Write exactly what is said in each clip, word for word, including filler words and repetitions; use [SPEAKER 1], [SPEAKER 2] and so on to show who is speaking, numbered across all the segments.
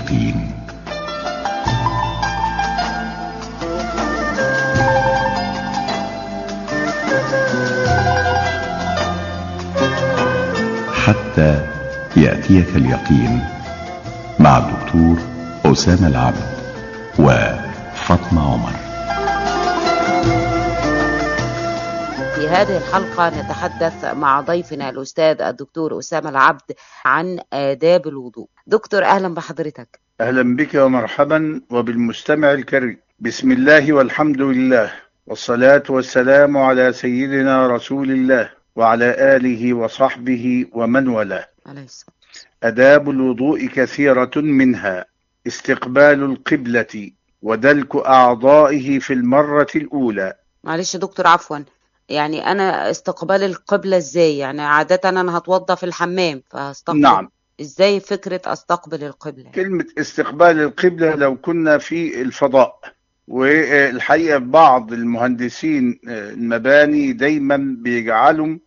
[SPEAKER 1] اليقين. حتى يأتيك اليقين مع الدكتور أسامة العبد وفاطمة عمر.
[SPEAKER 2] في هذه الحلقة نتحدث مع ضيفنا الأستاذ الدكتور أسامة العبد عن آداب الوضوء. دكتور أهلا بحضرتك.
[SPEAKER 3] أهلا بك ومرحبا وبالمستمع الكريم. بسم الله والحمد لله والصلاة والسلام على سيدنا رسول الله وعلى آله وصحبه ومن والاه. آداب الوضوء كثيرة، منها استقبال القبلة ودلك أعضائه في المرة الأولى.
[SPEAKER 2] معلش دكتور عفوا، يعني أنا استقبال القبلة إزاي؟ يعني عادة أنا هتوضى في الحمام فاستقبل.
[SPEAKER 3] نعم.
[SPEAKER 2] إزاي فكرة أستقبل القبلة؟
[SPEAKER 3] كلمة استقبال القبلة لو كنا في الفضاء، والحقيقة بعض المهندسين المباني دايما بيجعلوا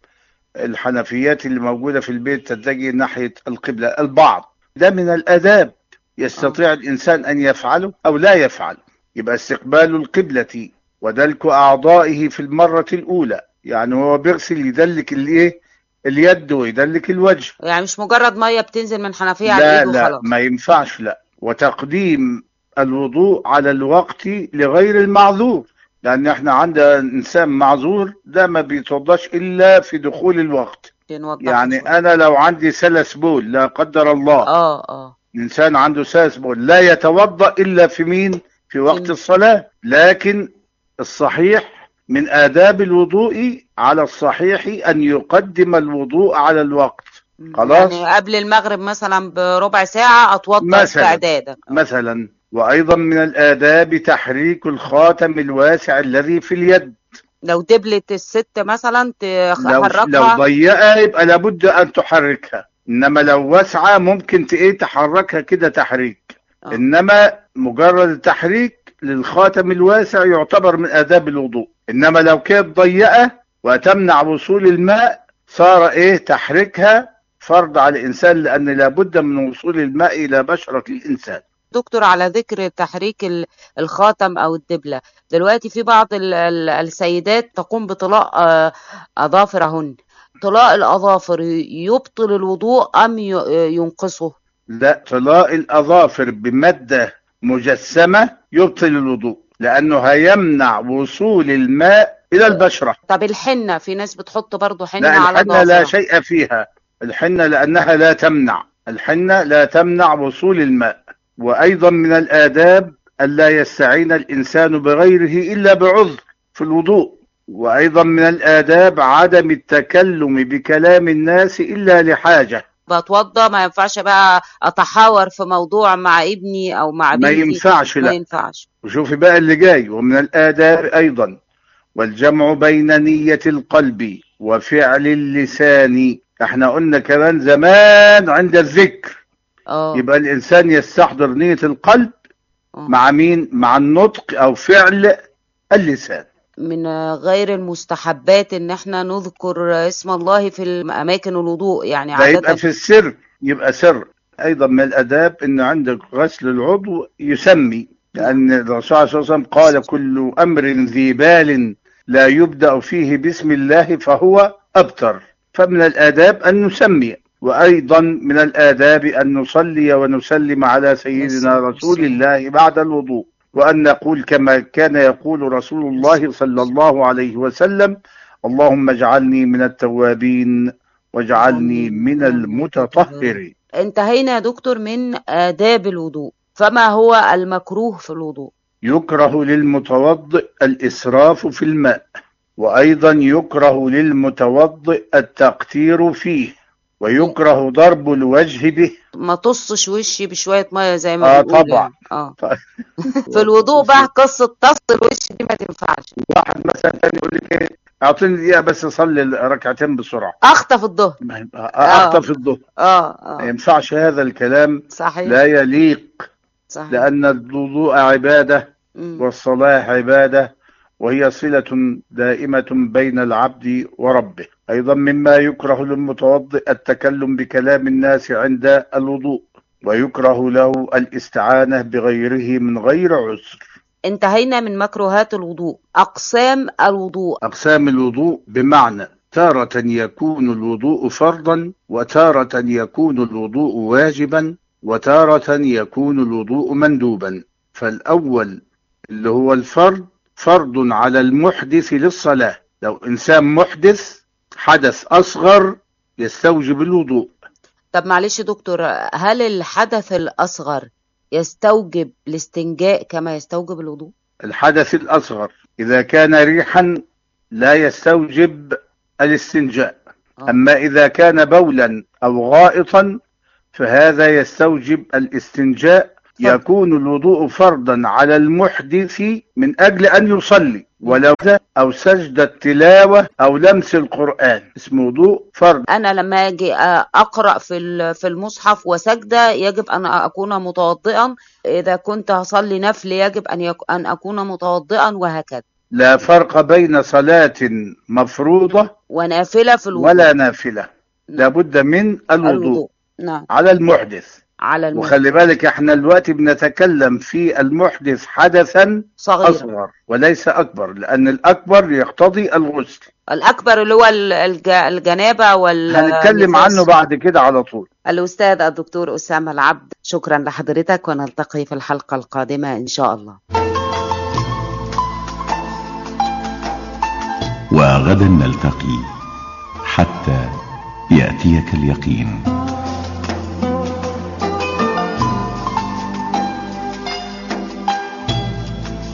[SPEAKER 3] الحنفيات اللي موجودة في البيت تتجه ناحية القبلة. البعض ده من الآداب يستطيع أوه. الإنسان أن يفعله أو لا يفعله. يبقى استقبال القبلة ودلك أعضائه في المرة الأولى، يعني هو بيغسل يدلك الإيه اليد ويدلك الوجه،
[SPEAKER 2] يعني مش مجرد مية بتنزل من حنفية على الإيد وخلاص.
[SPEAKER 3] لا لا ما ينفعش. لا. وتقديم الوضوء على الوقت لغير المعذور، لأن احنا عندنا إنسان معذور ده ما بيتوضاش إلا في دخول الوقت. يعني شوية. أنا لو عندي سلس بول لا قدر الله،
[SPEAKER 2] اه اه
[SPEAKER 3] الإنسان عنده سلس بول لا يتوضأ إلا في مين؟ في وقت إن... الصلاة. لكن الصحيح من آداب الوضوء على الصحيح أن يقدم الوضوء على الوقت. خلاص،
[SPEAKER 2] يعني قبل المغرب مثلا بربع ساعة أتوضأ استعدادا
[SPEAKER 3] مثلا. وأيضا من الآداب تحريك الخاتم الواسع الذي في اليد.
[SPEAKER 2] لو دبلت الست مثلا تحركها،
[SPEAKER 3] لو, لو ضيقة يبقى لابد أن تحركها، إنما لو واسعة ممكن تإيه تحركها كده تحريك. أوه. إنما مجرد التحريك للخاتم الواسع يعتبر من آداب الوضوء. إنما لو كانت ضيقة وتمنع وصول الماء صار إيه تحريكها فرض على الإنسان، لأن لابد من وصول الماء إلى بشرة الإنسان.
[SPEAKER 2] دكتور، على ذكر تحريك الخاتم أو الدبلة، دلوقتي في بعض السيدات تقوم بطلاء أظافرهن. طلاء الأظافر يبطل الوضوء أم ينقصه؟
[SPEAKER 3] لا، طلاء الأظافر بمادة مجسمة يبطل الوضوء، لأنه هيمنع وصول الماء إلى البشرة.
[SPEAKER 2] طب الحنة، في ناس بتحط برضو حنة
[SPEAKER 3] لا،
[SPEAKER 2] على
[SPEAKER 3] الحنة لا شيء فيها. الحنة لأنها لا تمنع الحنة لا تمنع وصول الماء. وأيضا من الآداب ألا يستعين الإنسان بغيره إلا بعذر في الوضوء. وأيضا من الآداب عدم التكلم بكلام الناس إلا لحاجة.
[SPEAKER 2] بتوضى ما ينفعش بقى أتحاور في موضوع مع ابني أو مع بنتي،
[SPEAKER 3] ما ينفعش. لا
[SPEAKER 2] ما ينفعش.
[SPEAKER 3] وشوفي بقى اللي جاي. ومن الآداب أيضا والجمع بين نية القلب وفعل اللسان. احنا قلنا كمان زمان عند الذكر أوه. يبقى الإنسان يستحضر نية القلب أوه. مع مين؟ مع النطق أو فعل اللسان.
[SPEAKER 2] من غير المستحبات ان احنا نذكر اسم الله في اماكن الوضوء، يعني
[SPEAKER 3] عادة يبقى في السر، يبقى سر. ايضا من الاداب ان عندك غسل العضو يسمي، لان الرسول صلى الله عليه وسلم قال كل امر ذي بال لا يبدأ فيه بسم الله فهو ابتر. فمن الاداب ان نسمي. وايضا من الاداب ان نصلي ونسلم على سيدنا رسول الله بعد الوضوء، وأن نقول كما كان يقول رسول الله صلى الله عليه وسلم: اللهم اجعلني من التوابين واجعلني من المتطهرين.
[SPEAKER 2] انتهينا يا دكتور من آداب الوضوء، فما هو المكروه في الوضوء؟
[SPEAKER 3] يكره للمتوضئ الإسراف في الماء، وأيضا يكره للمتوضئ التقتير فيه، ويكره ضرب الوجه به.
[SPEAKER 2] ما تصش وشي بشوية مية زي ما
[SPEAKER 3] اه طبعا.
[SPEAKER 2] اه في الوضوء بقى قصة تصل الوش دي ما تنفعش.
[SPEAKER 3] واحد مثلا تاني يقول لك ايه، اعطيني دقيقة بس اصلي ركعتين بسرعة،
[SPEAKER 2] اخطف الظهر
[SPEAKER 3] اخطف الظهر
[SPEAKER 2] اه اه
[SPEAKER 3] ما ينفعش هذا الكلام.
[SPEAKER 2] صحيح.
[SPEAKER 3] لا يليق.
[SPEAKER 2] صحيح.
[SPEAKER 3] لأن الوضوء عبادة م. والصلاة عبادة، وهي صلة دائمة بين العبد وربه. أيضا مما يكره للمتوضئ التكلم بكلام الناس عند الوضوء، ويكره له الاستعانة بغيره من غير عذر.
[SPEAKER 2] انتهينا من مكروهات الوضوء. أقسام الوضوء.
[SPEAKER 3] أقسام الوضوء بمعنى تارة يكون الوضوء فرضا، وتارة يكون الوضوء واجبا، وتارة يكون الوضوء مندوبا. فالأول اللي هو الفرض، فرض على المحدث للصلاة. لو إنسان محدث حدث أصغر يستوجب الوضوء.
[SPEAKER 2] طب معلش دكتور، هل الحدث الأصغر يستوجب الاستنجاء كما يستوجب الوضوء؟
[SPEAKER 3] الحدث الأصغر إذا كان ريحا لا يستوجب الاستنجاء. أوه. أما إذا كان بولا أو غائطا فهذا يستوجب الاستنجاء. يكون الوضوء فرضا على المحدث من أجل أن يصلي، ولو أو سجد التلاوة أو لمس القرآن اسمه وضوء فرض.
[SPEAKER 2] أنا لما أجي أقرأ في في المصحف وسجدة يجب أن أكون متوضئا، إذا كنت هصلي نفل يجب أن أن أكون متوضئا، وهكذا.
[SPEAKER 3] لا فرق بين صلاة مفروضة
[SPEAKER 2] ونافلة في الوضوء
[SPEAKER 3] ولا نافلة. لابد من الوضوء, الوضوء.
[SPEAKER 2] نعم.
[SPEAKER 3] على المحدث.
[SPEAKER 2] على المحدث.
[SPEAKER 3] وخلي بالك احنا دلوقتي بنتكلم في المحدث حدثا صغير أصغر وليس أكبر، لأن الأكبر يقتضي الغسل.
[SPEAKER 2] الأكبر اللي هو الجنابة وال
[SPEAKER 3] هنتكلم عنه بعد كده على طول.
[SPEAKER 2] الأستاذ الدكتور أسامة العبد، شكرا لحضرتك، ونلتقي في الحلقة القادمة إن شاء الله.
[SPEAKER 1] وغدا نلتقي حتى يأتيك اليقين.